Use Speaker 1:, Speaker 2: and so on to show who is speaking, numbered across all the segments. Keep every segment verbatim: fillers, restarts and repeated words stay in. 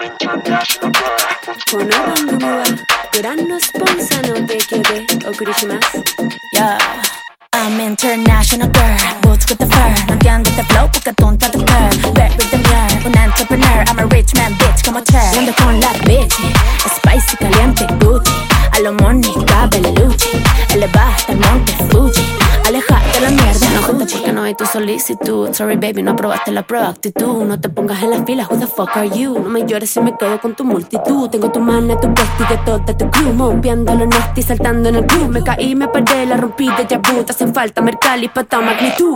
Speaker 1: この番組はご覧のスポンサーの提供でお送りします。
Speaker 2: Yeah, I'm international girl. Boots with the fur. 넌 견딜 때 flow porque tonta the curve. Back with the girl. Un entrepreneur. I'm a rich man, bitch, como Cher. Ando con la bitch. Spicy, caliente, Gucci. A lo Mónica Bellucci. Eleva hasta el monte Fuji. Alejate la mierda.
Speaker 1: No juntas porque no hay tu solicitud. Sorry baby, no aprobaste la prueba actitud. No te pongas en la fila, who the fuck are you? No me llores si me quedo con tu multitud. Tengo tu mano, tu bestia y de toda tu crew. Moviendo lo nasty, saltando en el club. Me caí, me paré, la rompí de Yabu. Te hacen falta Mercalli pa' ta magnitud.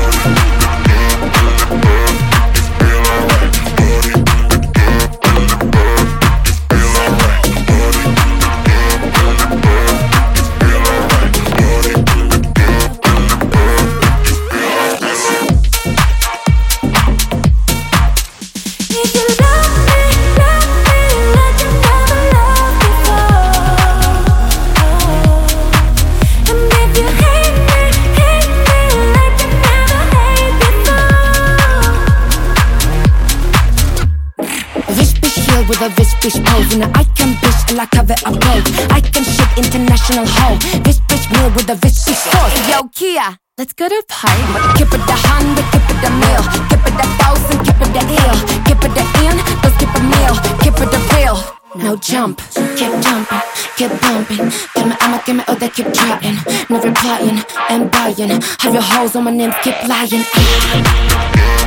Speaker 2: With a this bitch pose. Now I can bitch and I cover a pose. I can shit international hoe. This bitch meal with a this bitch sauce. Yo, Kia, let's go to party. Keep it a hundred, keep it a meal. Keep it a thousand, keep it a ill. Keep it a in, let's keep a meal. Keep it a real. Now jump, keep jumping, keep pumping. Give me, I'ma give me, oh they keep trying. Never replying and buying. Have your hoes on my name, keep lying.